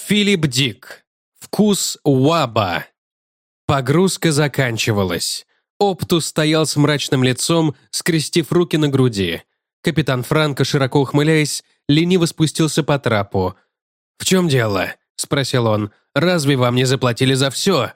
Филипп Дик. Вкус Уаба. Погрузка заканчивалась. Оптус стоял с мрачным лицом, скрестив руки на груди. Капитан Франко, широко ухмыляясь, лениво спустился по трапу. «В чем дело?» – спросил он. «Разве вам не заплатили за все?»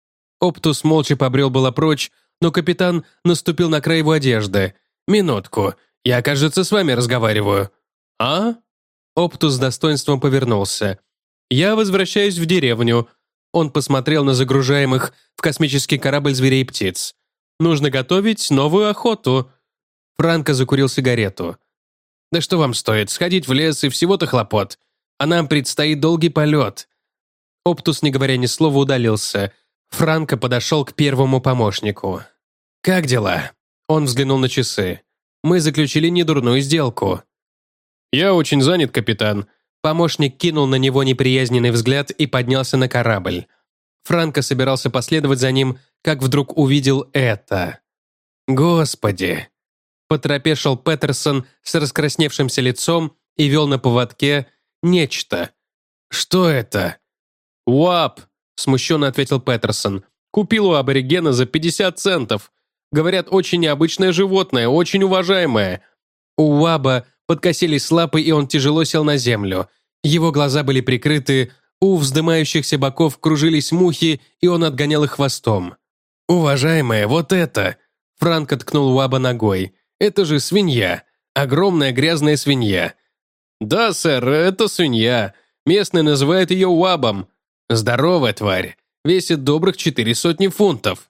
Оптус молча побрел было прочь, но капитан наступил на край его одежды. «Минутку, я, кажется, с вами разговариваю». «А?» Оптус с достоинством повернулся. «Я возвращаюсь в деревню». Он посмотрел на загружаемых в космический корабль зверей и птиц. «Нужно готовить новую охоту». Франко закурил сигарету. «Да что вам стоит, сходить в лес и всего-то хлопот. А нам предстоит долгий полет». Оптус, не говоря ни слова, удалился. Франко подошел к первому помощнику. «Как дела?» Он взглянул на часы. «Мы заключили недурную сделку». «Я очень занят, капитан». Помощник кинул на него неприязненный взгляд и поднялся на корабль. Франко собирался последовать за ним, как вдруг увидел это. «Господи!» По шел Петерсон с раскрасневшимся лицом и вел на поводке нечто. «Что это?» «Уап!» – смущенно ответил Петерсон. «Купил у аборигена за 50 центов. Говорят, очень необычное животное, очень уважаемое». У Уаба подкосились лапы, и он тяжело сел на землю. Его глаза были прикрыты, у вздымающихся боков кружились мухи, и он отгонял их хвостом. «Уважаемая, вот это!» Франко ткнул Уаба ногой. «Это же свинья! Огромная грязная свинья!» «Да, сэр, это свинья. Местные называют ее Уабом. Здоровая тварь. Весит добрых 400 фунтов».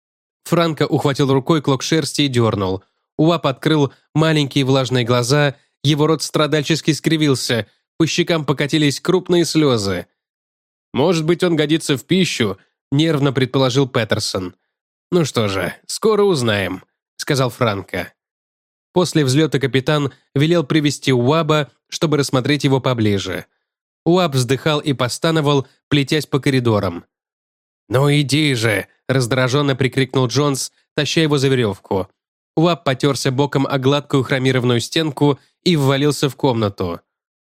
Франко ухватил рукой клок шерсти и дернул. Уаб открыл маленькие влажные глаза, его рот страдальчески скривился, по щекам покатились крупные слезы. «Может быть, он годится в пищу», – нервно предположил Петерсон. «Ну что же, скоро узнаем», – сказал Франко. После взлета капитан велел привести Уаба, чтобы рассмотреть его поближе. Уаб вздыхал и постановал, плетясь по коридорам. «Ну иди же!» – раздраженно прикрикнул Джонс, таща его за веревку. Уаб потерся боком о гладкую хромированную стенку и ввалился в комнату.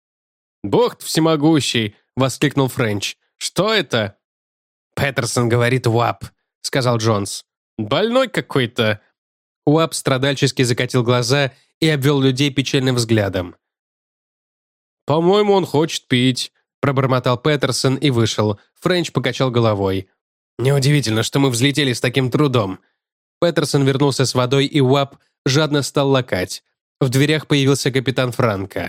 «Бог всемогущий!» – воскликнул Френч. «Что это?» «Петерсон говорит Уаб», – сказал Джонс. «Больной какой-то». Уаб страдальчески закатил глаза и обвел людей печальным взглядом. «По-моему, он хочет пить», – пробормотал Петерсон и вышел. Френч покачал головой. «Неудивительно, что мы взлетели с таким трудом». Петерсон вернулся с водой, и Уаб жадно стал лакать. В дверях появился капитан Франко.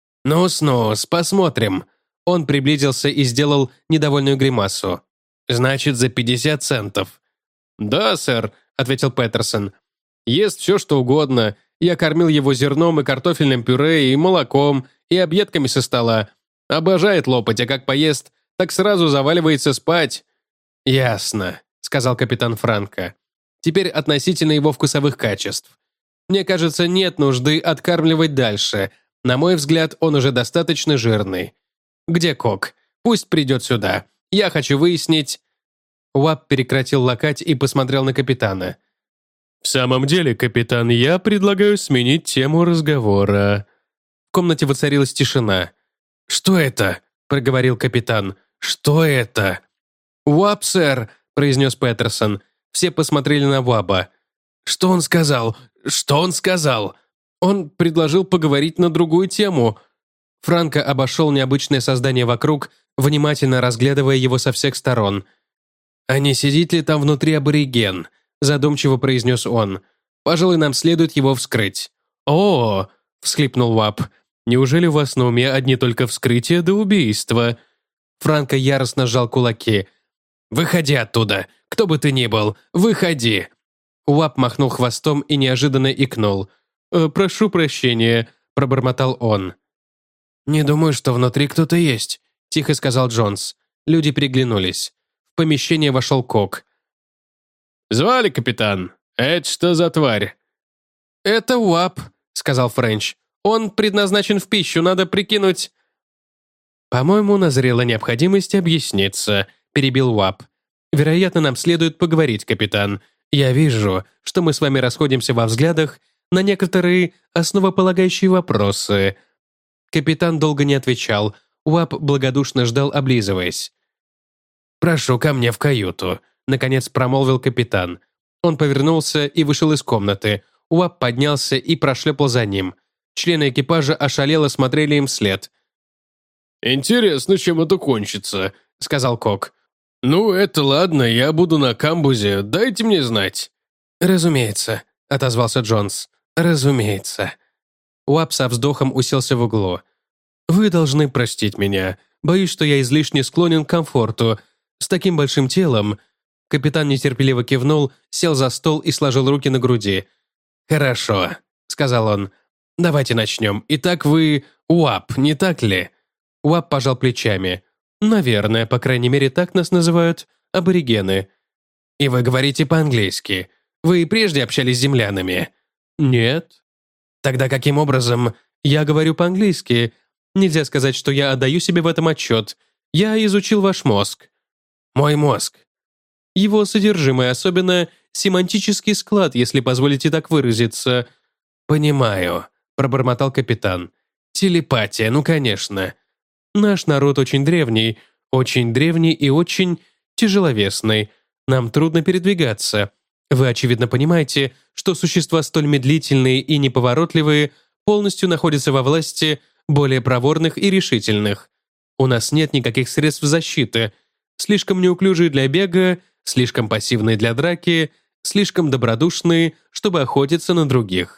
«Ну-с, посмотрим». Он приблизился и сделал недовольную гримасу. «Значит, за 50 центов». «Да, сэр», – ответил Петерсон. «Ест все, что угодно. Я кормил его зерном и картофельным пюре, и молоком, и объедками со стола. Обожает лопать, а как поест, так сразу заваливается спать». «Ясно», – сказал капитан Франко. «Теперь относительно его вкусовых качеств. Мне кажется, нет нужды откармливать дальше. На мой взгляд, он уже достаточно жирный. Где Кок? Пусть придет сюда. Я хочу выяснить...» Уаб прекратил лакать и посмотрел на капитана. «В самом деле, капитан, я предлагаю сменить тему разговора». В комнате воцарилась тишина. «Что это?» – проговорил капитан. «Что это?» «Уаб, сэр», – произнес Петерсон. Все посмотрели на Уаба. «Что он сказал? Что он сказал?» «Он предложил поговорить на другую тему». Франко обошел необычное создание вокруг, внимательно разглядывая его со всех сторон. «А не сидит ли там внутри абориген?» – задумчиво произнес он. «Пожалуй, нам следует его вскрыть». «О!» – всхлипнул Уаб. «Неужели у вас на уме одни только вскрытия до убийства?» Франко яростно сжал кулаки. «Выходи оттуда! Кто бы ты ни был! Выходи!» Уаб махнул хвостом и неожиданно икнул. «Прошу прощения», – пробормотал он. «Не думаю, что внутри кто-то есть», – тихо сказал Джонс. Люди переглянулись. В помещение вошел Кок. «Звали, капитан? Это что за тварь?» «Это Уаб», – сказал Френч. «Он предназначен в пищу, надо прикинуть...» «По-моему, назрела необходимость объясниться», – перебил Уаб. «Вероятно, нам следует поговорить, капитан. Я вижу, что мы с вами расходимся во взглядах на некоторые основополагающие вопросы». Капитан долго не отвечал. Уап благодушно ждал, облизываясь. «Прошу ко мне в каюту», — наконец промолвил капитан. Он повернулся и вышел из комнаты. Уап поднялся и прошлепал за ним. Члены экипажа ошалело смотрели им вслед. «Интересно, чем это кончится», — сказал Кок. «Ну, это ладно, я буду на камбузе, дайте мне знать». «Разумеется», — отозвался Джонс. «Разумеется». Уап со вздохом уселся в углу. «Вы должны простить меня. Боюсь, что я излишне склонен к комфорту. С таким большим телом...» Капитан нетерпеливо кивнул, сел за стол и сложил руки на груди. «Хорошо», — сказал он. «Давайте начнем. Итак, вы Уап, не так ли?» Уап пожал плечами. «Наверное, по крайней мере, так нас называют аборигены». «И вы говорите по-английски. Вы и прежде общались с землянами?» «Нет». «Тогда каким образом?» «Я говорю по-английски. Нельзя сказать, что я отдаю себе в этом отчет. Я изучил ваш мозг». «Мой мозг». «Его содержимое, особенно семантический склад, если позволите так выразиться». «Понимаю», — пробормотал капитан. «Телепатия, ну конечно. Наш народ очень древний и очень тяжеловесный. Нам трудно передвигаться. Вы, очевидно, понимаете, что существа столь медлительные и неповоротливые полностью находятся во власти более проворных и решительных. У нас нет никаких средств защиты. Слишком неуклюжие для бега, слишком пассивные для драки, слишком добродушные, чтобы охотиться на других.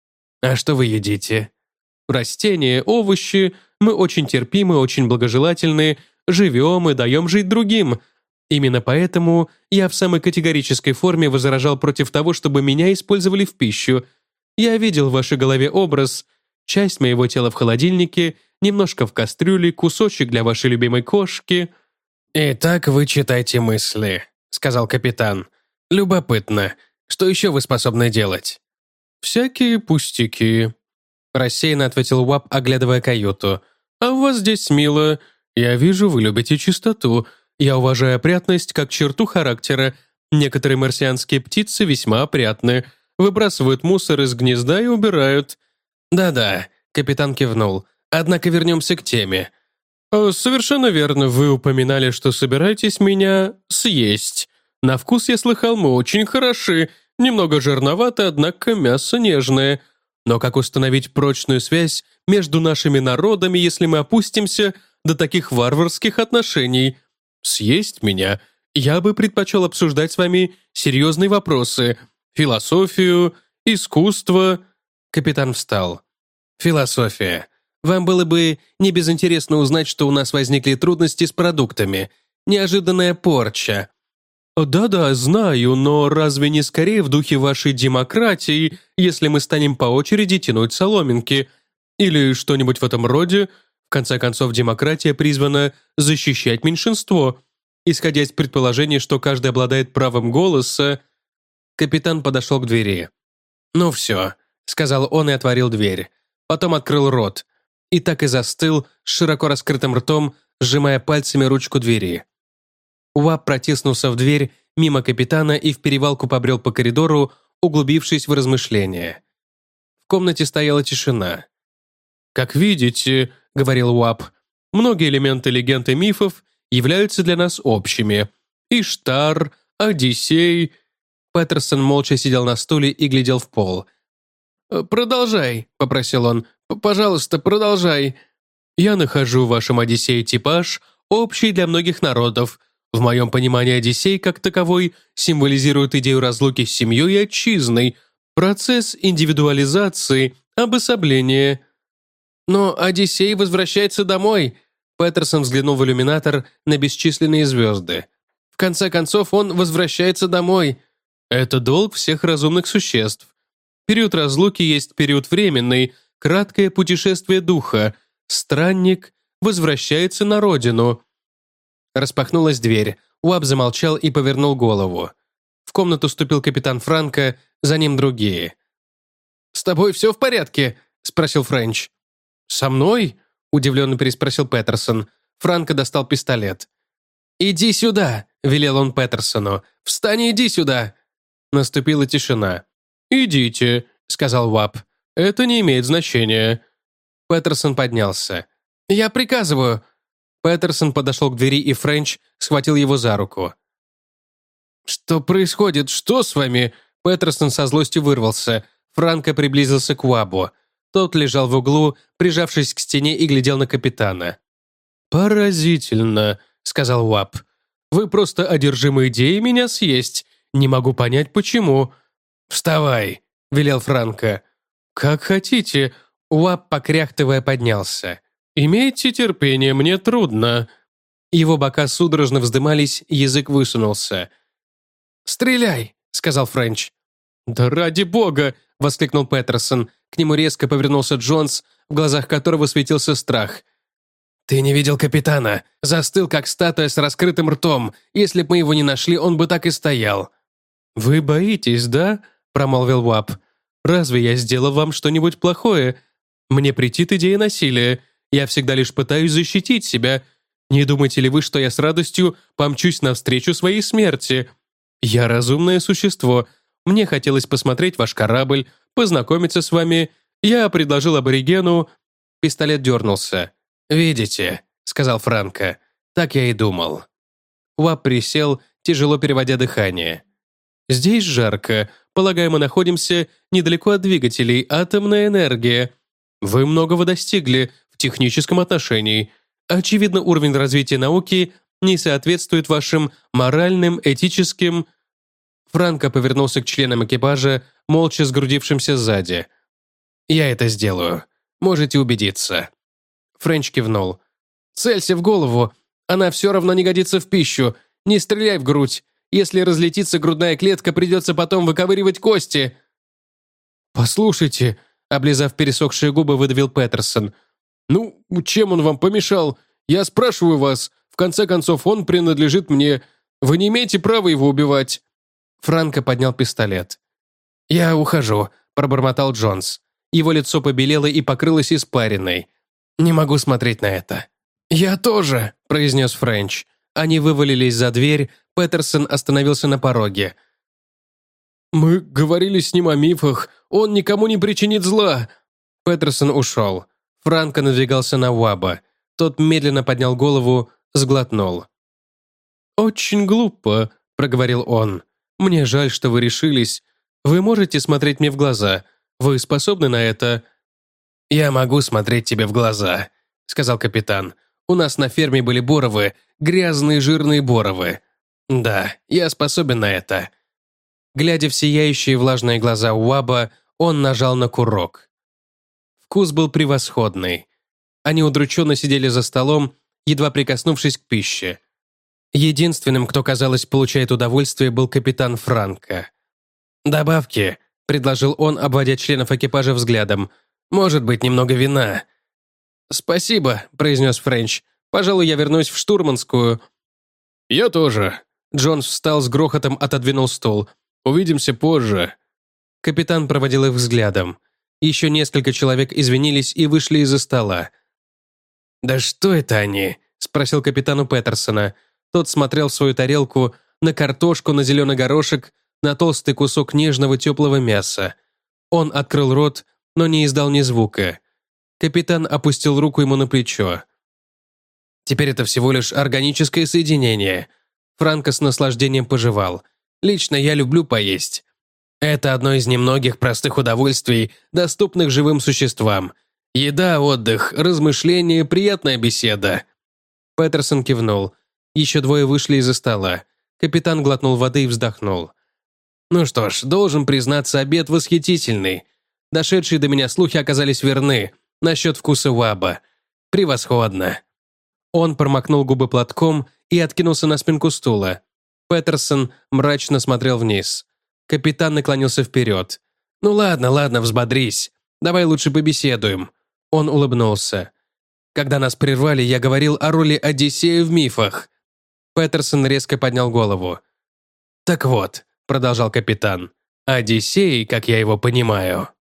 А что вы едите? Растения, овощи. Мы очень терпимы, очень благожелательны, живем и даем жить другим. Именно поэтому я в самой категорической форме возражал против того, чтобы меня использовали в пищу. Я видел в вашей голове образ. Часть моего тела в холодильнике, немножко в кастрюле, кусочек для вашей любимой кошки. «Итак, вы читаете мысли», — сказал капитан. «Любопытно. Что еще вы способны делать?» «Всякие пустяки», — рассеянно ответил Уап, оглядывая каюту. «А у вас здесь мило. Я вижу, вы любите чистоту. Я уважаю опрятность как черту характера. Некоторые марсианские птицы весьма опрятны. Выбрасывают мусор из гнезда и убирают». «Да-да», — капитан кивнул. «Однако вернемся к теме». «Совершенно верно. Вы упоминали, что собираетесь меня съесть. На вкус, я слыхал, мы очень хороши. Немного жирновато, однако мясо нежное. Но как установить прочную связь между нашими народами, если мы опустимся до таких варварских отношений? Съесть меня? Я бы предпочел обсуждать с вами серьезные вопросы. Философию, искусство». Капитан встал. «Философия. Вам было бы небезынтересно узнать, что у нас возникли трудности с продуктами. Неожиданная порча». «Да-да, знаю, но разве не скорее в духе вашей демократии, если мы станем по очереди тянуть соломинки? Или что-нибудь в этом роде? В конце концов, демократия призвана защищать меньшинство. Исходя из предположения, что каждый обладает правом голоса...» Капитан подошел к двери. «Ну все», — сказал он и отворил дверь. Потом открыл рот. И так и застыл с широко раскрытым ртом, сжимая пальцами ручку двери. Уап протиснулся в дверь мимо капитана и в перевалку побрел по коридору, углубившись в размышления. В комнате стояла тишина. «Как видите, — говорил Уап, — многие элементы легенд и мифов являются для нас общими. Иштар, Одиссей...» Петерсон молча сидел на стуле и глядел в пол. «Продолжай», — попросил он. «Пожалуйста, продолжай. Я нахожу в вашем Одиссее типаж, общий для многих народов. В моем понимании Одиссей, как таковой, символизирует идею разлуки с семьей и отчизной, процесс индивидуализации, обособления». «Но Одиссей возвращается домой», — Петерсон взглянул в иллюминатор на бесчисленные звезды. «В конце концов, он возвращается домой. Это долг всех разумных существ. Период разлуки есть период временный, краткое путешествие духа. Странник возвращается на родину». Распахнулась дверь. Уап замолчал и повернул голову. В комнату вступил капитан Франко, за ним другие. «С тобой все в порядке?» — спросил Френч. «Со мной?» — удивленно переспросил Петерсон. Франко достал пистолет. «Иди сюда!» — велел он Петерсону. «Встань и иди сюда!» Наступила тишина. «Идите», — сказал Уап. «Это не имеет значения». Петерсон поднялся. «Я приказываю», Петерсон подошел к двери, и Френч схватил его за руку. «Что происходит? Что с вами?» Петерсон со злостью вырвался. Франко приблизился к Уабу. Тот лежал в углу, прижавшись к стене, и глядел на капитана. «Поразительно», — сказал Уаб. «Вы просто одержимы идеей меня съесть. Не могу понять, почему». «Вставай», — велел Франко. «Как хотите». Уаб, покряхтывая, поднялся. «Имейте терпение, мне трудно». Его бока судорожно вздымались, язык высунулся. «Стреляй», — сказал Френч. «Да ради бога!» — воскликнул Петерсон. К нему резко повернулся Джонс, в глазах которого светился страх. «Ты не видел капитана? Застыл, как статуя с раскрытым ртом. Если бы мы его не нашли, он бы так и стоял». «Вы боитесь, да?» — промолвил Уаб. «Разве я сделал вам что-нибудь плохое? Мне претит идея насилия. Я всегда лишь пытаюсь защитить себя. Не думаете ли вы, что я с радостью помчусь навстречу своей смерти? Я разумное существо. Мне хотелось посмотреть ваш корабль, познакомиться с вами. Я предложил аборигену...» Пистолет дернулся. «Видите», — сказал Франко. «Так я и думал». Уаб присел, тяжело переводя дыхание. «Здесь жарко. Полагаю, мы находимся недалеко от двигателей. Атомная энергия. Вы многого достигли в техническом отношении. Очевидно, уровень развития науки не соответствует вашим моральным, этическим...» Франко повернулся к членам экипажа, молча сгрудившимся сзади. «Я это сделаю. Можете убедиться». Френч кивнул. «Целься в голову. Она все равно не годится в пищу. Не стреляй в грудь. Если разлетится грудная клетка, придется потом выковыривать кости». «Послушайте», — облизав пересохшие губы, выдавил Петерсон. «Ну, чем он вам помешал? Я спрашиваю вас. В конце концов, он принадлежит мне. Вы не имеете права его убивать». Франко поднял пистолет. «Я ухожу», — пробормотал Джонс. Его лицо побелело и покрылось испариной. «Не могу смотреть на это». «Я тоже», — произнес Френч. Они вывалились за дверь, Петерсон остановился на пороге. «Мы говорили с ним о мифах, он никому не причинит зла». Петерсон ушел. Франко надвигался на Уаба. Тот медленно поднял голову, сглотнул. «Очень глупо», — проговорил он. «Мне жаль, что вы решились. Вы можете смотреть мне в глаза? Вы способны на это?» «Я могу смотреть тебе в глаза», — сказал капитан. «У нас на ферме были боровы, грязные жирные боровы. Да, я способен на это». Глядя в сияющие влажные глаза Уаба, он нажал на курок. Вкус был превосходный. Они удрученно сидели за столом, едва прикоснувшись к пище. Единственным, кто, казалось, получает удовольствие, был капитан Франко. «Добавки», — предложил он, обводя членов экипажа взглядом. «Может быть, немного вина». «Спасибо», — произнес Френч. «Пожалуй, я вернусь в штурманскую». «Я тоже». Джонс встал с грохотом, отодвинул стул. «Увидимся позже». Капитан проводил их взглядом. Еще несколько человек извинились и вышли из-за стола. «Да что это они?» — спросил капитан у Петерсона. Тот смотрел в свою тарелку, на картошку, на зеленый горошек, на толстый кусок нежного теплого мяса. Он открыл рот, но не издал ни звука. Капитан опустил руку ему на плечо. «Теперь это всего лишь органическое соединение». Франко с наслаждением пожевал. «Лично я люблю поесть. Это одно из немногих простых удовольствий, доступных живым существам. Еда, отдых, размышления, приятная беседа». Петерсон кивнул. Еще двое вышли из-за стола. Капитан глотнул воды и вздохнул. «Ну что ж, должен признаться, обед восхитительный. Дошедшие до меня слухи оказались верны насчет вкуса Уаба. Превосходно». Он промокнул губы платком и откинулся на спинку стула. Петерсон мрачно смотрел вниз. Капитан наклонился вперед. «Ну ладно, ладно, взбодрись. Давай лучше побеседуем». Он улыбнулся. «Когда нас прервали, я говорил о роли Одиссея в мифах». Петерсон резко поднял голову. «Так вот», — продолжал капитан, — «Одиссей, как я его понимаю,